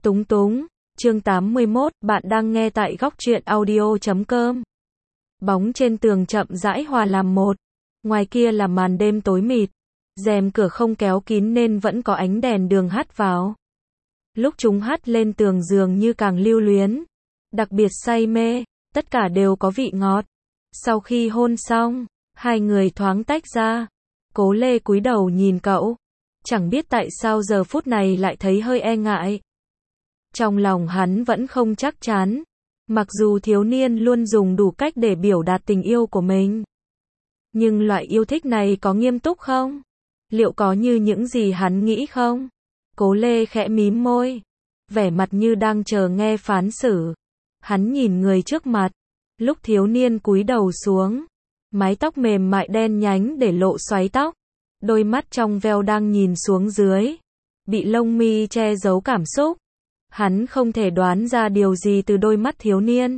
Túng túng, chương 81, bạn đang nghe tại góc truyện audio.com. Bóng trên tường chậm rãi hòa làm một. Ngoài kia là màn đêm tối mịt. Rèm cửa không kéo kín nên vẫn có ánh đèn đường hắt vào. Lúc chúng hắt lên tường dường như càng lưu luyến. Đặc biệt say mê, tất cả đều có vị ngọt. Sau khi hôn xong, hai người thoáng tách ra. Cố Lê cúi đầu nhìn cậu. Chẳng biết tại sao giờ phút này lại thấy hơi e ngại. Trong lòng hắn vẫn không chắc chắn. Mặc dù thiếu niên luôn dùng đủ cách để biểu đạt tình yêu của mình. Nhưng loại yêu thích này có nghiêm túc không? Liệu có như những gì hắn nghĩ không? Cố Lê khẽ mím môi. Vẻ mặt như đang chờ nghe phán xử. Hắn nhìn người trước mặt. Lúc thiếu niên cúi đầu xuống. Mái tóc mềm mại đen nhánh để lộ xoáy tóc. Đôi mắt trong veo đang nhìn xuống dưới. Bị lông mi che giấu cảm xúc. Hắn không thể đoán ra điều gì từ đôi mắt thiếu niên.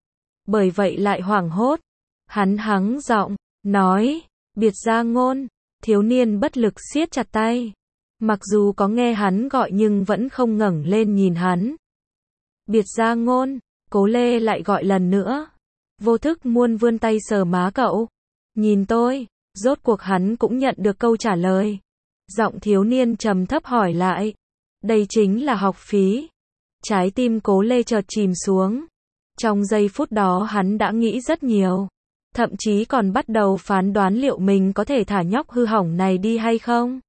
Bởi vậy lại hoảng hốt. Hắn hắng giọng, nói, biệt gia ngôn. Thiếu niên bất lực siết chặt tay. Mặc dù có nghe hắn gọi nhưng vẫn không ngẩng lên nhìn hắn. Biệt gia ngôn, Cố Lê lại gọi lần nữa. Vô thức muốn vươn tay sờ má cậu. Nhìn tôi, rốt cuộc hắn cũng nhận được câu trả lời. Giọng thiếu niên trầm thấp hỏi lại. Đây chính là học phí. Trái tim Cố Lê chợt chìm xuống. Trong giây phút đó hắn đã nghĩ rất nhiều. Thậm chí còn bắt đầu phán đoán liệu mình có thể thả nhóc hư hỏng này đi hay không.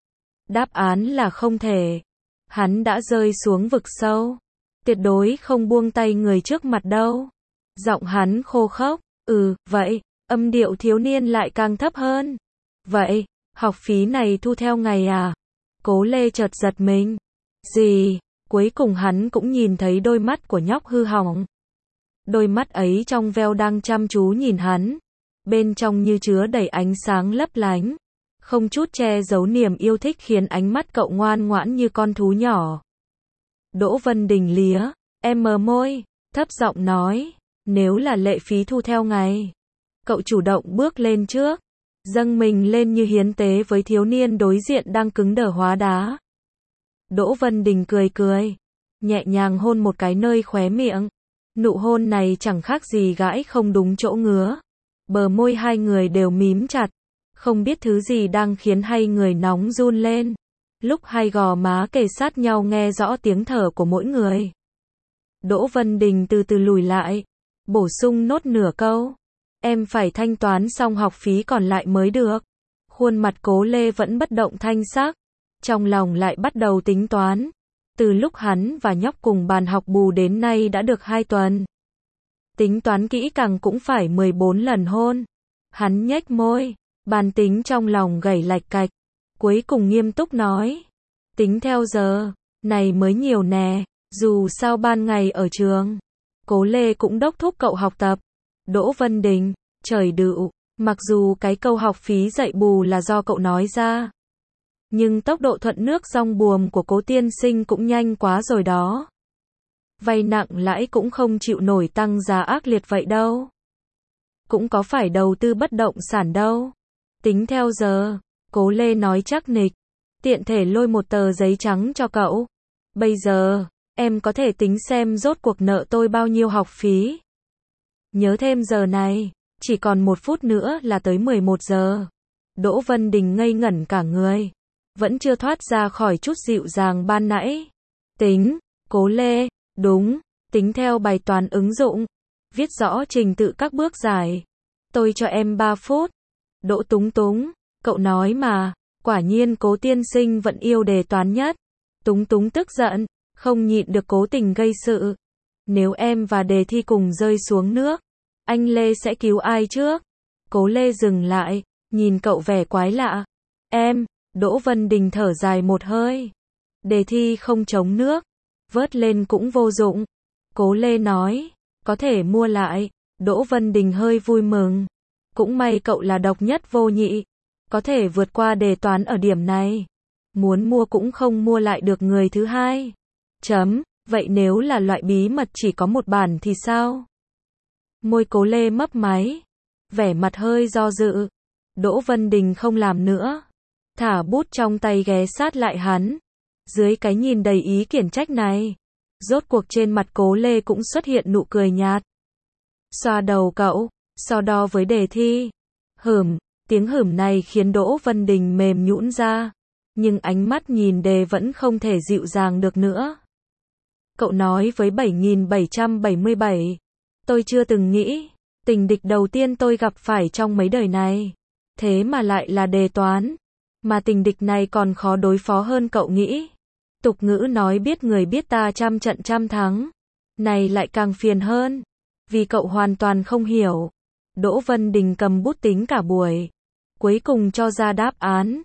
Đáp án là không thể. Hắn đã rơi xuống vực sâu. Tuyệt đối không buông tay người trước mặt đâu. Giọng hắn khô khốc. Vậy. Âm điệu thiếu niên lại càng thấp hơn. Vậy, học phí này thu theo ngày à? Cố Lê chợt giật mình. Gì? Cuối cùng hắn cũng nhìn thấy đôi mắt của nhóc hư hỏng. Đôi mắt ấy trong veo đang chăm chú nhìn hắn. Bên trong như chứa đầy ánh sáng lấp lánh. Không chút che giấu niềm yêu thích khiến ánh mắt cậu ngoan ngoãn như con thú nhỏ. Đỗ Vân Đình lía, em mờ môi, thấp giọng nói. Nếu là lệ phí thu theo ngày. Cậu chủ động bước lên trước. Dâng mình lên như hiến tế với thiếu niên đối diện đang cứng đờ hóa đá. Đỗ Vân Đình cười cười. Nhẹ nhàng hôn một cái nơi khóe miệng. Nụ hôn này chẳng khác gì gãi không đúng chỗ ngứa. Bờ môi hai người đều mím chặt. Không biết thứ gì đang khiến hai người nóng run lên. Lúc hai gò má kề sát nhau nghe rõ tiếng thở của mỗi người. Đỗ Vân Đình từ từ lùi lại. Bổ sung nốt nửa câu. Em phải thanh toán xong học phí còn lại mới được. Khuôn mặt Cố Lê vẫn bất động thanh sắc. Trong lòng lại bắt đầu tính toán. Từ lúc hắn và nhóc cùng bàn học bù đến nay đã được 2 tuần. Tính toán kỹ càng cũng phải 14 lần hôn. Hắn nhếch môi. Bàn tính trong lòng gảy lạch cạch. Cuối cùng nghiêm túc nói. Tính theo giờ. Này mới nhiều nè. Dù sao ban ngày ở trường. Cố Lê cũng đốc thúc cậu học tập. Đỗ Vân Đình, trời đựu, mặc dù cái câu học phí dạy bù là do cậu nói ra. Nhưng tốc độ thuận nước dong buồm của Cố tiên sinh cũng nhanh quá rồi đó. Vay nặng lãi cũng không chịu nổi tăng giá ác liệt vậy đâu. Cũng có phải đầu tư bất động sản đâu. Tính theo giờ, Cố Lê nói chắc nịch. Tiện thể lôi một tờ giấy trắng cho cậu. Bây giờ, em có thể tính xem rốt cuộc nợ tôi bao nhiêu học phí. Nhớ thêm giờ này, chỉ còn 1 phút nữa là tới 11 giờ. Đỗ Vân Đình ngây ngẩn cả người. Vẫn chưa thoát ra khỏi chút dịu dàng ban nãy. Tính, Cố Lê, đúng, tính theo bài toán ứng dụng. Viết rõ trình tự các bước giải. Tôi cho em 3 phút. Đỗ Túng Túng, cậu nói mà, quả nhiên Cố tiên sinh vẫn yêu đề toán nhất. Túng Túng tức giận, không nhịn được cố tình gây sự. Nếu em và đề thi cùng rơi xuống nước, anh Lê sẽ cứu ai trước? Cố Lê dừng lại, nhìn cậu vẻ quái lạ. Em, Đỗ Vân Đình thở dài một hơi. Đề thi không chống nước, vớt lên cũng vô dụng. Cố Lê nói, có thể mua lại. Đỗ Vân Đình hơi vui mừng. Cũng may cậu là độc nhất vô nhị. Có thể vượt qua đề toán ở điểm này. Muốn mua cũng không mua lại được người thứ hai. Vậy nếu là loại bí mật chỉ có một bản thì sao? Môi Cố Lê mấp máy. Vẻ mặt hơi do dự. Đỗ Vân Đình không làm nữa. Thả bút trong tay ghé sát lại hắn. Dưới cái nhìn đầy ý khiển trách này, Rốt cuộc trên mặt Cố Lê cũng xuất hiện nụ cười nhạt. Xoa đầu cậu, so đo với đề thi. Tiếng hửm này khiến Đỗ Vân Đình mềm nhũn ra. Nhưng ánh mắt nhìn đề vẫn không thể dịu dàng được nữa. Cậu nói với 7777. Tôi chưa từng nghĩ, tình địch đầu tiên tôi gặp phải trong mấy đời này. Thế mà lại là đề toán. Mà tình địch này còn khó đối phó hơn cậu nghĩ. Tục ngữ nói biết người biết ta trăm trận trăm thắng. Này lại càng phiền hơn. Vì cậu hoàn toàn không hiểu. Đỗ Vân Đình cầm bút tính cả buổi. Cuối cùng cho ra đáp án.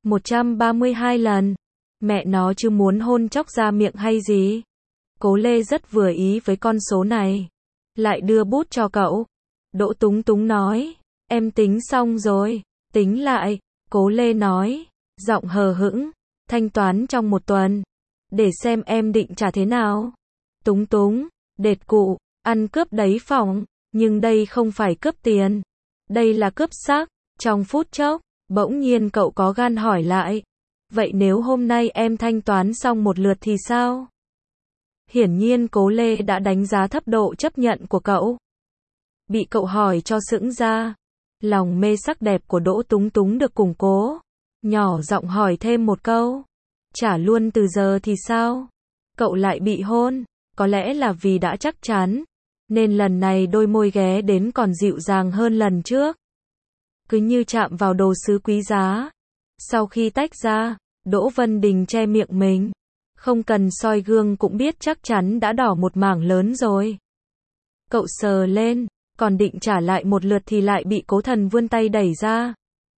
132 lần. Mẹ nó chứ muốn hôn chóc ra miệng hay gì. Cố Lê rất vừa ý với con số này. Lại đưa bút cho cậu. Đỗ Túng Túng nói. Em tính xong rồi. Tính lại. Cố Lê nói. Giọng hờ hững. Thanh toán trong 1 tuần. Để xem em định trả thế nào. Túng Túng. Đệt cụ. Ăn cướp đấy phỏng. Nhưng đây không phải cướp tiền. Đây là cướp xác. Trong phút chốc. Bỗng nhiên cậu có gan hỏi lại. Vậy nếu hôm nay em thanh toán xong một lượt thì sao? Hiển nhiên Cố Lê đã đánh giá thấp độ chấp nhận của cậu. Bị cậu hỏi cho sững ra. Lòng mê sắc đẹp của Đỗ Túng Túng được củng cố. Nhỏ giọng hỏi thêm một câu. Trả luôn từ giờ thì sao? Cậu lại bị hôn. Có lẽ là vì đã chắc chắn. Nên lần này đôi môi ghé đến còn dịu dàng hơn lần trước. Cứ như chạm vào đồ sứ quý giá. Sau khi tách ra, Đỗ Vân Đình che miệng mình. Không cần soi gương cũng biết chắc chắn đã đỏ một mảng lớn rồi. Cậu sờ lên, còn định trả lại một lượt thì lại bị Cố Thần vươn tay đẩy ra.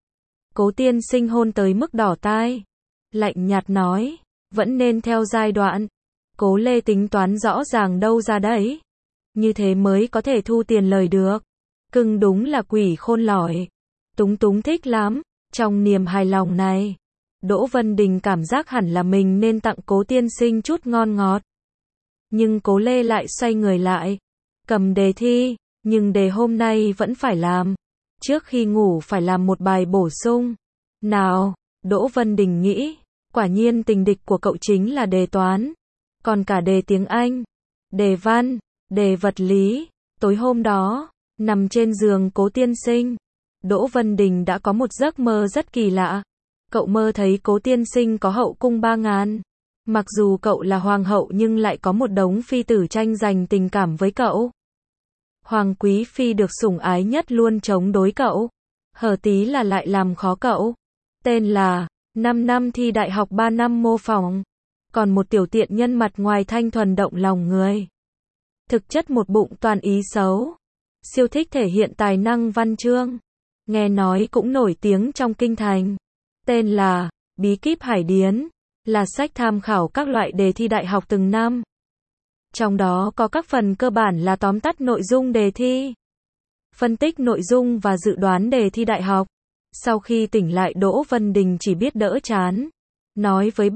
Cố tiên sinh hôn tới mức đỏ tai. Lạnh nhạt nói, vẫn nên theo giai đoạn. Cố Lê tính toán rõ ràng đâu ra đấy. Như thế mới có thể thu tiền lời được. Cưng đúng là quỷ khôn lỏi. Túng Túng thích lắm. Trong niềm hài lòng này, Đỗ Vân Đình cảm giác hẳn là mình nên tặng Cố tiên sinh chút ngon ngọt. Nhưng Cố Lê lại xoay người lại. Cầm đề thi, nhưng đề hôm nay vẫn phải làm. Trước khi ngủ phải làm một bài bổ sung. Nào, Đỗ Vân Đình nghĩ, quả nhiên tình địch của cậu chính là đề toán. Còn cả đề tiếng Anh, đề văn, đề vật lý. Tối hôm đó, nằm trên giường Cố tiên sinh, Đỗ Vân Đình đã có một giấc mơ rất kỳ lạ. Cậu mơ thấy Cố tiên sinh có hậu cung 3.000. Mặc dù cậu là hoàng hậu nhưng lại có một đống phi tử tranh giành tình cảm với cậu. Hoàng quý phi được sủng ái nhất luôn chống đối cậu. Hở tí là lại làm khó cậu. Tên là 5 năm thi đại học 3 năm mô phỏng. Còn một tiểu tiện nhân mặt ngoài thanh thuần động lòng người. Thực chất một bụng toàn ý xấu. Siêu thích thể hiện tài năng văn chương. Nghe nói cũng nổi tiếng trong kinh thành. Tên là Bí kíp Hải Điến. Là sách tham khảo các loại đề thi đại học từng năm. Trong đó có các phần cơ bản là tóm tắt nội dung đề thi, phân tích nội dung và dự đoán đề thi đại học. Sau khi tỉnh lại Đỗ Vân Đình chỉ biết đỡ chán. Nói với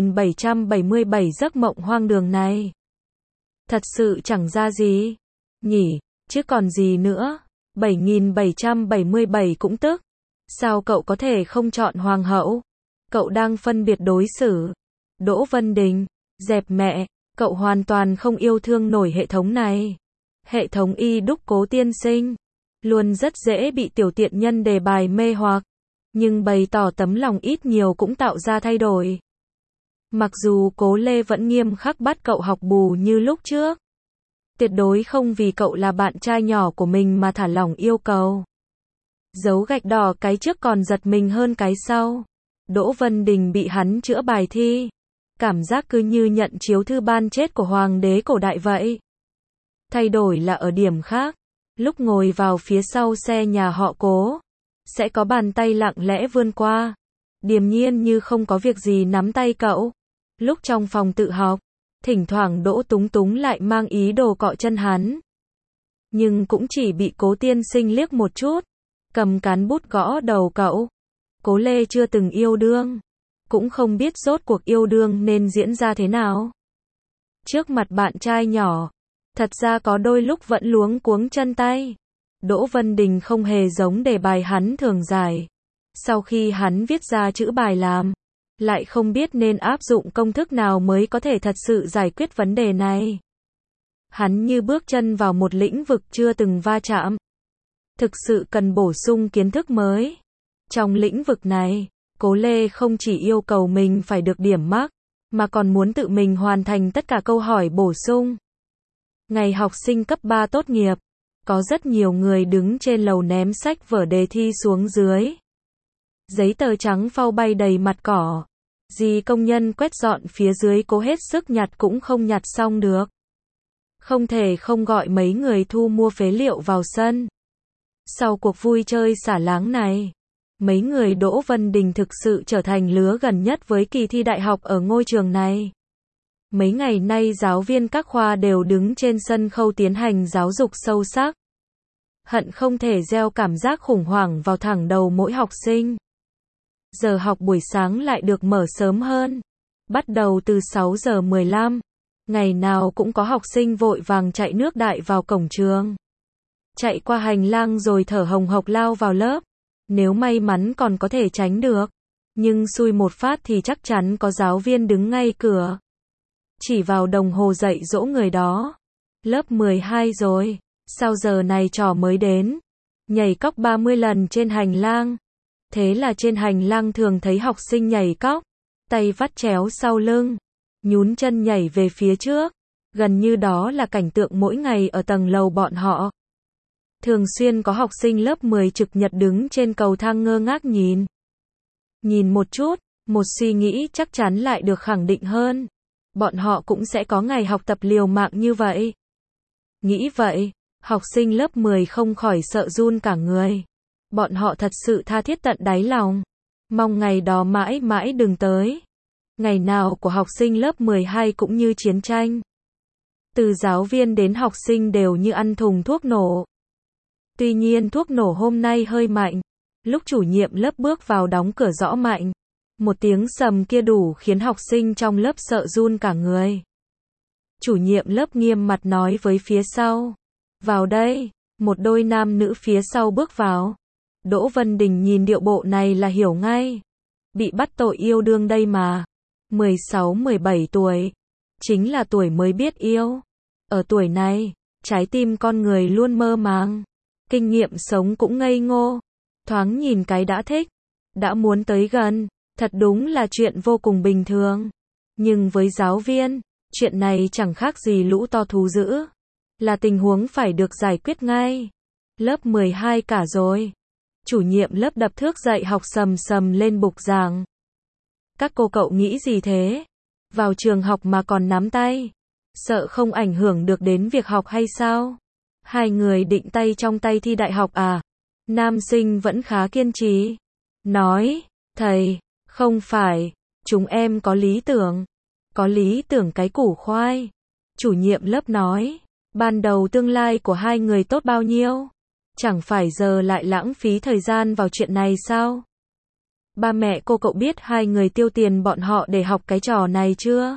7777 giấc mộng hoang đường này. Thật sự chẳng ra gì. Nhỉ, chứ còn gì nữa. 7777 cũng tức. Sao cậu có thể không chọn hoàng hậu? Cậu đang phân biệt đối xử. Đỗ Vân Đình, dẹp mẹ, cậu hoàn toàn không yêu thương nổi hệ thống này. Hệ thống y đúc Cố tiên sinh. Luôn rất dễ bị tiểu tiện nhân đề bài mê hoặc. Nhưng bày tỏ tấm lòng ít nhiều cũng tạo ra thay đổi. Mặc dù Cố Lê vẫn nghiêm khắc bắt cậu học bù như lúc trước. Tuyệt đối không vì cậu là bạn trai nhỏ của mình mà thả lỏng yêu cầu. Dấu gạch đỏ cái trước còn giật mình hơn cái sau. Đỗ Vân Đình bị hắn chữa bài thi. Cảm giác cứ như nhận chiếu thư ban chết của hoàng đế cổ đại vậy. Thay đổi là ở điểm khác. Lúc ngồi vào phía sau xe nhà họ Cố, sẽ có bàn tay lặng lẽ vươn qua. Điềm nhiên như không có việc gì nắm tay cậu. Lúc trong phòng tự học, thỉnh thoảng Đỗ Túng Túng lại mang ý đồ cọ chân hắn. Nhưng cũng chỉ bị Cố tiên sinh liếc một chút. Cầm cán bút gõ đầu cậu. Cố Lê chưa từng yêu đương. Cũng không biết rốt cuộc yêu đương nên diễn ra thế nào. Trước mặt bạn trai nhỏ, thật ra có đôi lúc vẫn luống cuống chân tay. Đỗ Vân Đình không hề giống đề bài hắn thường giải. Sau khi hắn viết ra chữ bài làm, lại không biết nên áp dụng công thức nào mới có thể thật sự giải quyết vấn đề này. Hắn như bước chân vào một lĩnh vực chưa từng va chạm. Thực sự cần bổ sung kiến thức mới. Trong lĩnh vực này, Cố Lê không chỉ yêu cầu mình phải được điểm mác, mà còn muốn tự mình hoàn thành tất cả câu hỏi bổ sung. Ngày học sinh cấp 3 tốt nghiệp, có rất nhiều người đứng trên lầu ném sách vở đề thi xuống dưới. Giấy tờ trắng phau bay đầy mặt cỏ. Dì công nhân quét dọn phía dưới cố hết sức nhặt cũng không nhặt xong được. Không thể không gọi mấy người thu mua phế liệu vào sân. Sau cuộc vui chơi xả láng này, mấy người Đỗ Vân Đình thực sự trở thành lứa gần nhất với kỳ thi đại học ở ngôi trường này. Mấy ngày nay giáo viên các khoa đều đứng trên sân khấu tiến hành giáo dục sâu sắc. Hận không thể gieo cảm giác khủng hoảng vào thẳng đầu mỗi học sinh. Giờ học buổi sáng lại được mở sớm hơn. Bắt đầu từ 6 giờ 15. Ngày nào cũng có học sinh vội vàng chạy nước đại vào cổng trường. Chạy qua hành lang rồi thở hồng hộc lao vào lớp. Nếu may mắn còn có thể tránh được. Nhưng xui một phát thì chắc chắn có giáo viên đứng ngay cửa. Chỉ vào đồng hồ dạy dỗ người đó. Lớp 12 rồi. Sao giờ này trò mới đến? Nhảy cóc 30 lần trên hành lang. Thế là trên hành lang thường thấy học sinh nhảy cóc. Tay vắt chéo sau lưng. Nhún chân nhảy về phía trước. Gần như đó là cảnh tượng mỗi ngày ở tầng lầu bọn họ. Thường xuyên có học sinh lớp 10 trực nhật đứng trên cầu thang ngơ ngác nhìn. Nhìn một chút, một suy nghĩ chắc chắn lại được khẳng định hơn. Bọn họ cũng sẽ có ngày học tập liều mạng như vậy. Nghĩ vậy, học sinh lớp 10 không khỏi sợ run cả người. Bọn họ thật sự tha thiết tận đáy lòng. Mong ngày đó mãi mãi đừng tới. Ngày nào của học sinh lớp 12 cũng như chiến tranh. Từ giáo viên đến học sinh đều như ăn thùng thuốc nổ. Tuy nhiên thuốc nổ hôm nay hơi mạnh. Lúc chủ nhiệm lớp bước vào đóng cửa rõ mạnh. Một tiếng sầm kia đủ khiến học sinh trong lớp sợ run cả người. Chủ nhiệm lớp nghiêm mặt nói với phía sau. Vào đây, một đôi nam nữ phía sau bước vào. Đỗ Vân Đình nhìn điệu bộ này là hiểu ngay. Bị bắt tội yêu đương đây mà. 16-17 tuổi. Chính là tuổi mới biết yêu. Ở tuổi này, trái tim con người luôn mơ màng. Kinh nghiệm sống cũng ngây ngô. Thoáng nhìn cái đã thích. Đã muốn tới gần. Thật đúng là chuyện vô cùng bình thường. Nhưng với giáo viên, chuyện này chẳng khác gì lũ to thú dữ. Là tình huống phải được giải quyết ngay. Lớp 12 cả rồi. Chủ nhiệm lớp đập thước dạy học sầm sầm lên bục giảng. Các cô cậu nghĩ gì thế? Vào trường học mà còn nắm tay. Sợ không ảnh hưởng được đến việc học hay sao? Hai người định tay trong tay thi đại học à? Nam sinh vẫn khá kiên trì. Nói, thầy, không phải, chúng em có lý tưởng. Có lý tưởng cái củ khoai. Chủ nhiệm lớp nói, ban đầu tương lai của hai người tốt bao nhiêu? Chẳng phải giờ lại lãng phí thời gian vào chuyện này sao? Ba mẹ cô cậu biết hai người tiêu tiền bọn họ để học cái trò này chưa?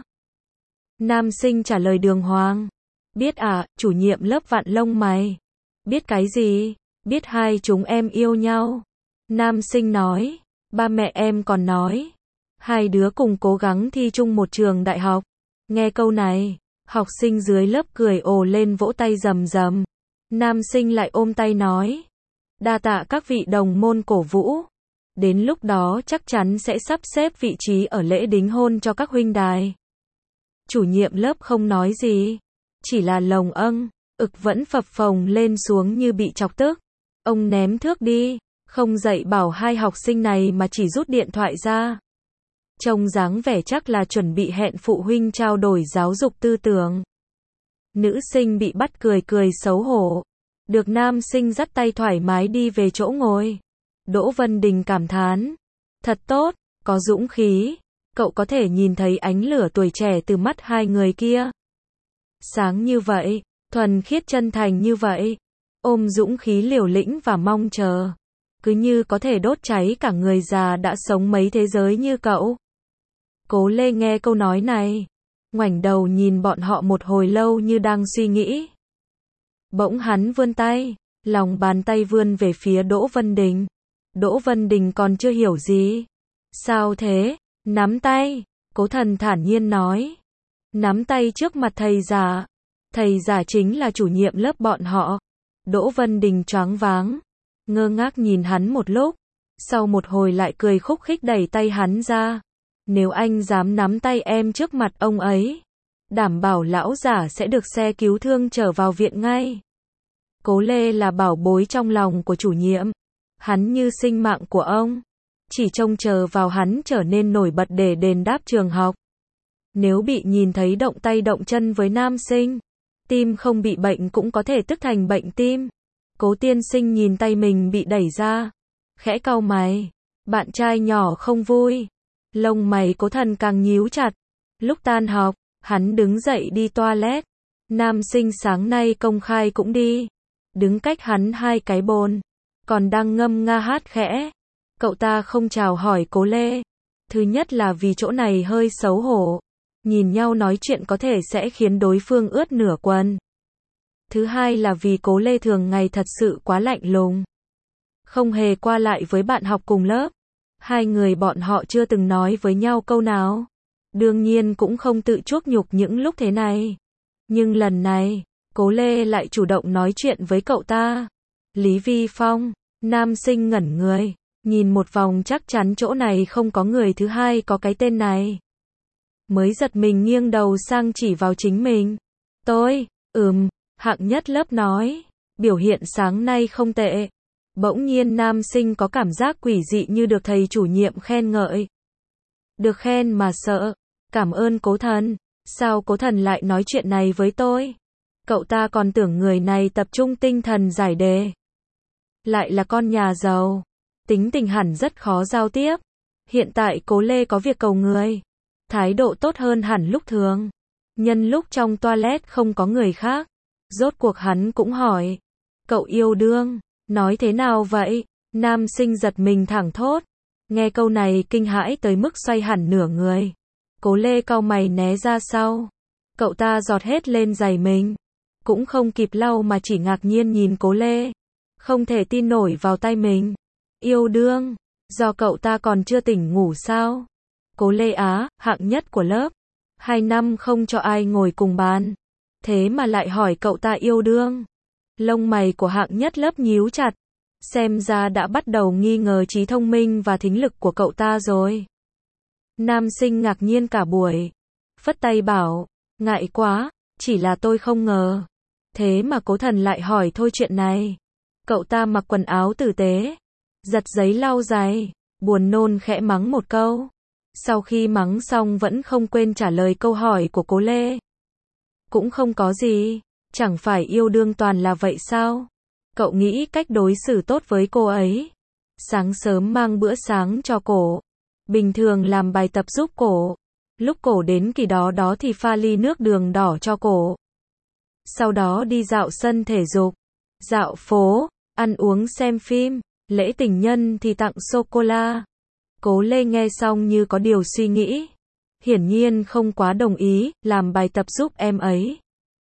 Nam sinh trả lời đường hoàng. Biết à, chủ nhiệm lớp vặn lông mày. Biết cái gì? Biết hai chúng em yêu nhau. Nam sinh nói, ba mẹ em còn nói. Hai đứa cùng cố gắng thi chung một trường đại học. Nghe câu này, học sinh dưới lớp cười ồ lên vỗ tay rầm rầm. Nam sinh lại ôm tay nói. Đa tạ các vị đồng môn cổ vũ. Đến lúc đó chắc chắn sẽ sắp xếp vị trí ở lễ đính hôn cho các huynh đài. Chủ nhiệm lớp không nói gì. Chỉ là lồng ực vẫn phập phồng lên xuống như bị chọc tức. Ông ném thước đi. Không dạy bảo hai học sinh này mà chỉ rút điện thoại ra. Trông dáng vẻ chắc là chuẩn bị hẹn phụ huynh trao đổi giáo dục tư tưởng. Nữ sinh bị bắt cười cười xấu hổ. Được nam sinh dắt tay thoải mái đi về chỗ ngồi. Đỗ Vân Đình cảm thán. Thật tốt, có dũng khí. Cậu có thể nhìn thấy ánh lửa tuổi trẻ từ mắt hai người kia. Sáng như vậy, thuần khiết chân thành như vậy. Ôm dũng khí liều lĩnh và mong chờ. Cứ như có thể đốt cháy cả người già đã sống mấy thế giới như cậu. Cố Lê nghe câu nói này. Ngoảnh đầu nhìn bọn họ một hồi lâu như đang suy nghĩ. Bỗng hắn vươn tay. Lòng bàn tay vươn về phía Đỗ Vân Đình. Đỗ Vân Đình còn chưa hiểu gì. Sao thế? Nắm tay, Cố Thần thản nhiên nói. Nắm tay trước mặt thầy giả. Thầy giả chính là chủ nhiệm lớp bọn họ. Đỗ Vân Đình choáng váng, ngơ ngác nhìn hắn một lúc, sau một hồi lại cười khúc khích đẩy tay hắn ra. Nếu anh dám nắm tay em trước mặt ông ấy, đảm bảo lão giả sẽ được xe cứu thương chở vào viện ngay. Cố Lê là bảo bối trong lòng của chủ nhiệm, hắn như sinh mạng của ông, chỉ trông chờ vào hắn trở nên nổi bật để đền đáp trường học. Nếu bị nhìn thấy động tay động chân với nam sinh, tim không bị bệnh cũng có thể tức thành bệnh tim. Cố tiên sinh nhìn tay mình bị đẩy ra, khẽ cau mày, bạn trai nhỏ không vui. Lông mày Cố Thần càng nhíu chặt. Lúc tan học, hắn đứng dậy đi toilet. Nam sinh sáng nay công khai cũng đi, đứng cách hắn 2 cái bồn, còn đang ngâm nga hát khẽ. Cậu ta không chào hỏi Cố Lê. Thứ nhất là vì chỗ này hơi xấu hổ, nhìn nhau nói chuyện có thể sẽ khiến đối phương ướt nửa quần. Thứ hai là vì Cố Lê thường ngày thật sự quá lạnh lùng, không hề qua lại với bạn học cùng lớp. 2 người bọn họ chưa từng nói với nhau câu nào, đương nhiên cũng không tự chuốc nhục những lúc thế này. Nhưng lần này, Cố Lê lại chủ động nói chuyện với cậu ta. Lý Vi Phong, nam sinh ngẩn người, nhìn một vòng chắc chắn chỗ này không có người thứ hai có cái tên này. Mới giật mình nghiêng đầu sang chỉ vào chính mình. Tôi, hạng nhất lớp nói, biểu hiện sáng nay không tệ. Bỗng nhiên nam sinh có cảm giác quỷ dị như được thầy chủ nhiệm khen ngợi. Được khen mà sợ. Cảm ơn Cố Thần. Sao Cố Thần lại nói chuyện này với tôi? Cậu ta còn tưởng người này tập trung tinh thần giải đề. Lại là con nhà giàu, tính tình hẳn rất khó giao tiếp. Hiện tại Cố Lê có việc cầu người, thái độ tốt hơn hẳn lúc thường. Nhân lúc trong toilet không có người khác, rốt cuộc hắn cũng hỏi, cậu yêu đương, nói thế nào vậy? Nam sinh giật mình thẳng thốt, nghe câu này kinh hãi tới mức xoay hẳn nửa người. Cố Lê cau mày né ra sau, cậu ta giọt hết lên giày mình, cũng không kịp lau mà chỉ ngạc nhiên nhìn Cố Lê, không thể tin nổi vào tay mình. Yêu đương, do cậu ta còn chưa tỉnh ngủ sao? Cố Lê á, hạng nhất của lớp, 2 năm không cho ai ngồi cùng bàn, thế mà lại hỏi cậu ta yêu đương. Lông mày của hạng nhất lớp nhíu chặt, xem ra đã bắt đầu nghi ngờ trí thông minh và thính lực của cậu ta rồi. Nam sinh ngạc nhiên cả buổi, phất tay bảo, ngại quá, chỉ là tôi không ngờ. Thế mà Cố Thần lại hỏi thôi chuyện này. Cậu ta mặc quần áo tử tế, giật giấy lau giày, buồn nôn khẽ mắng một câu. Sau khi mắng xong vẫn không quên trả lời câu hỏi của Cố Lê. Cũng không có gì, chẳng phải yêu đương toàn là vậy sao? Cậu nghĩ cách đối xử tốt với cô ấy. Sáng sớm mang bữa sáng cho cổ, bình thường làm bài tập giúp cổ. Lúc cổ đến kỳ đó thì pha ly nước đường đỏ cho cổ. Sau đó đi dạo sân thể dục, dạo phố, ăn uống xem phim, lễ tình nhân thì tặng sô-cô-la. Cố Lê nghe xong như có điều suy nghĩ. Hiển nhiên không quá đồng ý, làm bài tập giúp em ấy.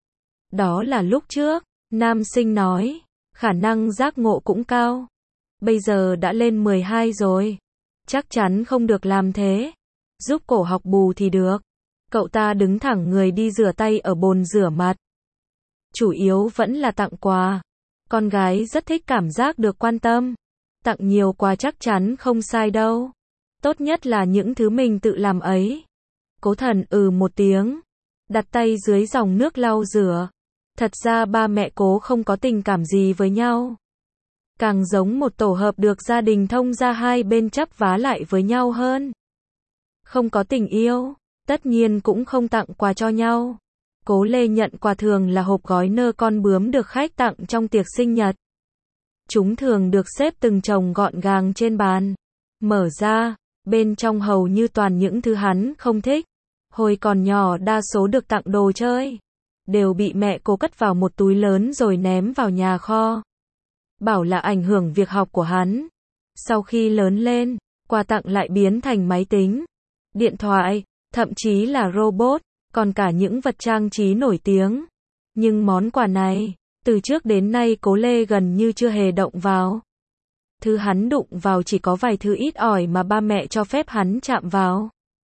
Đó là lúc trước, nam sinh nói, khả năng giác ngộ cũng cao. Bây giờ đã lên 12 rồi, chắc chắn không được làm thế. Giúp cổ học bù thì được. Cậu ta đứng thẳng người đi rửa tay ở bồn rửa mặt. Chủ yếu vẫn là tặng quà. Con gái rất thích cảm giác được quan tâm. Tặng nhiều quà chắc chắn không sai đâu. Tốt nhất là những thứ mình tự làm ấy. Cố Thần một tiếng, đặt tay dưới dòng nước lau rửa. Thật ra ba mẹ Cố không có tình cảm gì với nhau. Càng giống một tổ hợp được gia đình thông gia hai bên chắp vá lại với nhau hơn. Không có tình yêu, tất nhiên cũng không tặng quà cho nhau. Cố Lê nhận quà thường là hộp gói nơ con bướm được khách tặng trong tiệc sinh nhật. Chúng thường được xếp từng chồng gọn gàng trên bàn. Mở ra, bên trong hầu như toàn những thứ hắn không thích. Hồi còn nhỏ đa số được tặng đồ chơi, đều bị mẹ Cố cất vào một túi lớn rồi ném vào nhà kho. Bảo là ảnh hưởng việc học của hắn. Sau khi lớn lên, quà tặng lại biến thành máy tính, điện thoại, thậm chí là robot, còn cả những vật trang trí nổi tiếng. Nhưng món quà này, từ trước đến nay Cố Lê gần như chưa hề động vào. Thứ hắn đụng vào chỉ có vài thứ ít ỏi mà ba mẹ cho phép hắn chạm vào.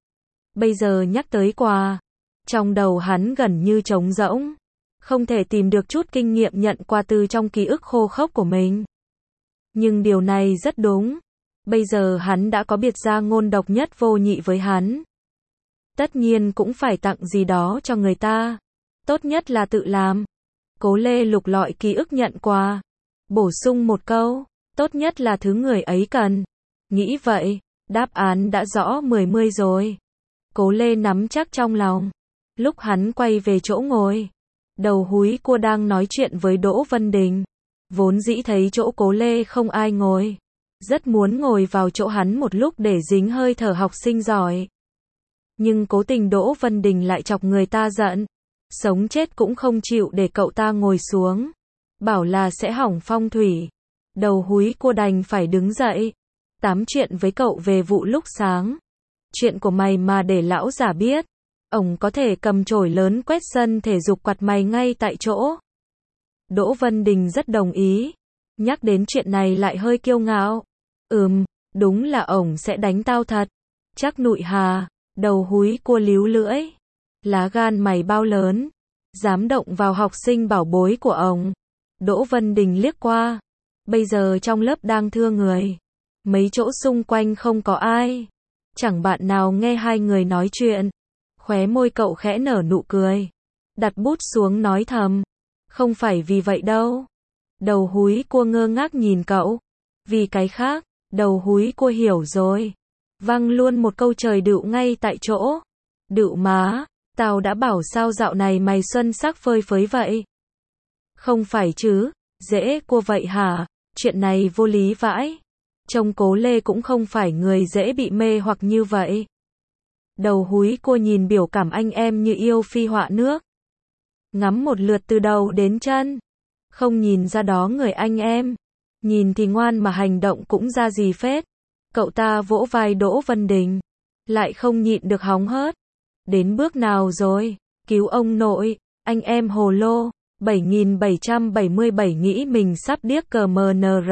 Bây giờ nhắc tới quà, trong đầu hắn gần như trống rỗng, không thể tìm được chút kinh nghiệm nhận quà từ trong ký ức khô khốc của mình. Nhưng điều này rất đúng. Bây giờ hắn đã có biệt gia ngôn độc nhất vô nhị với hắn. Tất nhiên cũng phải tặng gì đó cho người ta. Tốt nhất là tự làm. Cố Lê lục lọi ký ức nhận quà. Bổ sung một câu, tốt nhất là thứ người ấy cần. Nghĩ vậy, đáp án đã rõ mười rồi. Cố Lê nắm chắc trong lòng. Lúc hắn quay về chỗ ngồi, đầu húi cua đang nói chuyện với Đỗ Vân Đình. Vốn dĩ thấy chỗ Cố Lê không ai ngồi, rất muốn ngồi vào chỗ hắn một lúc để dính hơi thở học sinh giỏi. Nhưng cố tình Đỗ Vân Đình lại chọc người ta giận, sống chết cũng không chịu để cậu ta ngồi xuống, bảo là sẽ hỏng phong thủy. Đầu húi cua đành phải đứng dậy, tám chuyện với cậu về vụ lúc sáng. Chuyện của mày mà để lão già biết, ổng có thể cầm chổi lớn quét sân thể dục quạt mày ngay tại chỗ. Đỗ Vân Đình rất đồng ý, nhắc đến chuyện này lại hơi kiêu ngạo. Đúng là ổng sẽ đánh tao thật. Chắc nụi hà. Đầu húi cua líu lưỡi. Lá gan mày bao lớn, dám động vào học sinh bảo bối của ổng. Đỗ Vân Đình liếc qua. Bây giờ trong lớp đang thưa người, mấy chỗ xung quanh không có ai, chẳng bạn nào nghe hai người nói chuyện. Khóe môi cậu khẽ nở nụ cười, đặt bút xuống nói thầm, không phải vì vậy đâu. Đầu húi cua ngơ ngác nhìn cậu. Vì cái khác. Đầu húi cua hiểu rồi, văng luôn một câu trời đựu ngay tại chỗ. Đựu má, tao đã bảo sao dạo này mày xuân sắc phơi phới vậy. Không phải chứ, dễ cua vậy hả? Chuyện này vô lý vãi. Trông Cố Lê cũng không phải người dễ bị mê hoặc như vậy. Đầu húi cua nhìn biểu cảm anh em như yêu phi họa nước. Ngắm một lượt từ đầu đến chân. Không nhìn ra đó người anh em. Nhìn thì ngoan mà hành động cũng ra gì phết. Cậu ta vỗ vai Đỗ Vân Đình, lại không nhịn được hóng hớt. Đến bước nào rồi? Cứu ông nội, anh em hồ lô. 7777 nghĩ mình sắp điếc cờ MNR.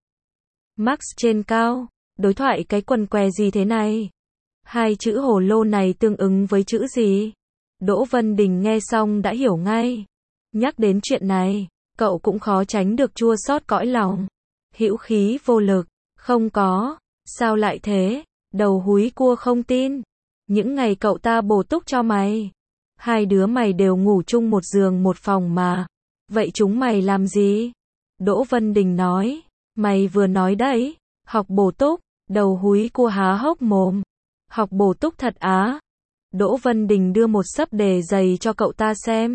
Max trên cao, đối thoại cái quần què gì thế này? Hai chữ hồ lô này tương ứng với chữ gì? Đỗ Vân Đình nghe xong đã hiểu ngay. Nhắc đến chuyện này, cậu cũng khó tránh được chua xót cõi lòng. Hữu khí vô lực, không có, sao lại thế? Đầu húi cua không tin. Những ngày cậu ta bổ túc cho mày, hai đứa mày đều ngủ chung một giường một phòng mà. Vậy chúng mày làm gì? Đỗ Vân Đình nói, mày vừa nói đấy, học bổ túc. Đầu húi cua há hốc mồm. Học bổ túc thật á? Đỗ Vân Đình đưa một xấp đề dày cho cậu ta xem.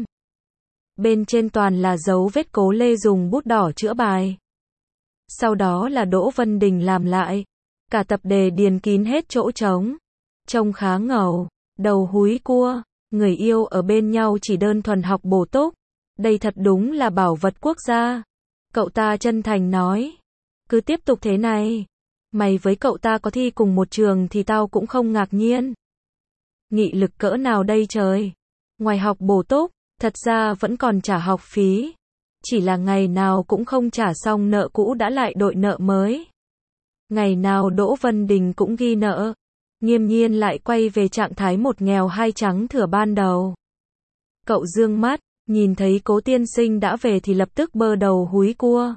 Bên trên toàn là dấu vết Cố Lê dùng bút đỏ chữa bài. Sau đó là Đỗ Vân Đình làm lại. Cả tập đề điền kín hết chỗ trống. Trông khá ngầu. Đầu húi cua, người yêu ở bên nhau chỉ đơn thuần học bổ túc. Đây thật đúng là bảo vật quốc gia. Cậu ta chân thành nói. Cứ tiếp tục thế này, mày với cậu ta có thi cùng một trường thì tao cũng không ngạc nhiên. Nghị lực cỡ nào đây trời. Ngoài học bổ túc, thật ra vẫn còn trả học phí. Chỉ là ngày nào cũng không trả xong nợ cũ đã lại đội nợ mới. Ngày nào Đỗ Vân Đình cũng ghi nợ. Nghiêm nhiên lại quay về trạng thái một nghèo hai trắng thửa ban đầu. Cậu dương mắt, nhìn thấy Cố tiên sinh đã về thì lập tức bơ đầu húi cua.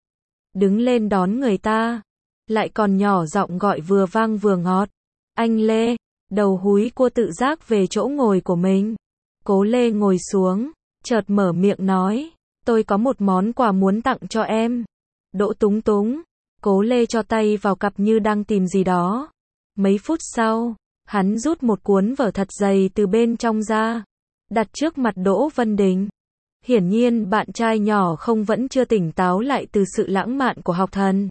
Đứng lên đón người ta. Lại còn nhỏ giọng gọi vừa vang vừa ngọt. Anh Lê. Đầu húi cua tự giác về chỗ ngồi của mình. Cố Lê ngồi xuống, chợt mở miệng nói. Tôi có một món quà muốn tặng cho em. Đỗ túng túng. Cố Lê cho tay vào cặp như đang tìm gì đó. Mấy phút sau, hắn rút một cuốn vở thật dày từ bên trong ra, đặt trước mặt Đỗ Vân Đình. Hiển nhiên bạn trai nhỏ không vẫn chưa tỉnh táo lại từ sự lãng mạn của học thần.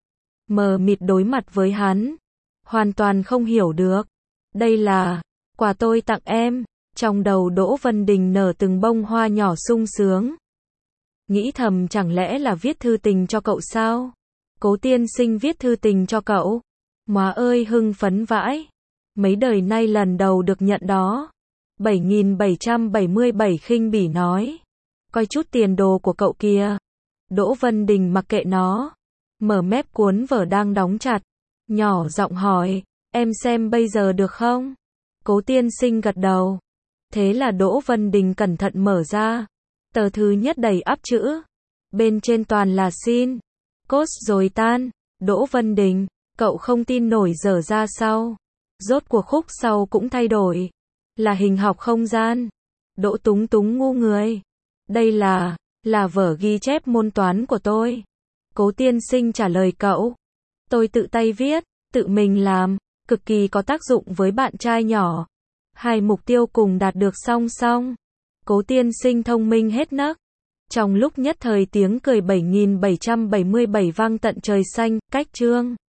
Mờ mịt đối mặt với hắn, hoàn toàn không hiểu được. Đây là quà tôi tặng em. Trong đầu Đỗ Vân Đình nở từng bông hoa nhỏ sung sướng. Nghĩ thầm chẳng lẽ là viết thư tình cho cậu sao? Cố tiên sinh viết thư tình cho cậu. Má ơi hưng phấn vãi. Mấy đời nay lần đầu được nhận đó. 7777 khinh bỉ nói. Coi chút tiền đồ của cậu kìa. Đỗ Vân Đình mặc kệ nó. Mở mép cuốn vở đang đóng chặt. Nhỏ giọng hỏi. Em xem bây giờ được không? Cố tiên sinh gật đầu. Thế là Đỗ Vân Đình cẩn thận mở ra. Tờ thứ nhất đầy ắp chữ. Bên trên toàn là sin. Cos rồi tan. Đỗ Vân Đình, cậu không tin nổi dở ra sau. Rốt cuộc khúc sau cũng thay đổi. Là hình học không gian. Đỗ Túng Túng ngu người. Đây là vở ghi chép môn toán của tôi. Cố tiên sinh trả lời cậu. Tôi tự tay viết, tự mình làm, cực kỳ có tác dụng với bạn trai nhỏ. Hai mục tiêu cùng đạt được song song. Cố tiên sinh thông minh hết nấc. Trong lúc nhất thời tiếng cười 7777 vang tận trời xanh, cách chương.